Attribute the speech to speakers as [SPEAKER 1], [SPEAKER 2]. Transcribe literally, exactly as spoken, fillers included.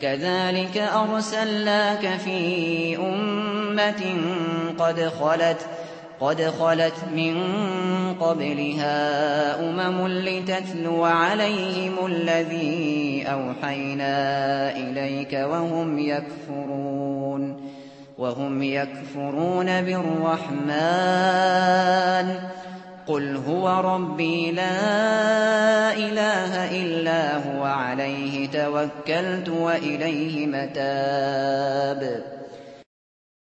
[SPEAKER 1] كذلك أرسلناك في أمة قد خلت قد خلت من قبلها أمم لتتلو عليهم الذي أوحينا إليك وهم يكفرون وهم يكفرون بالرحمن قل هو ربي لا إله إلا هو عليه توكلت وإليه متاب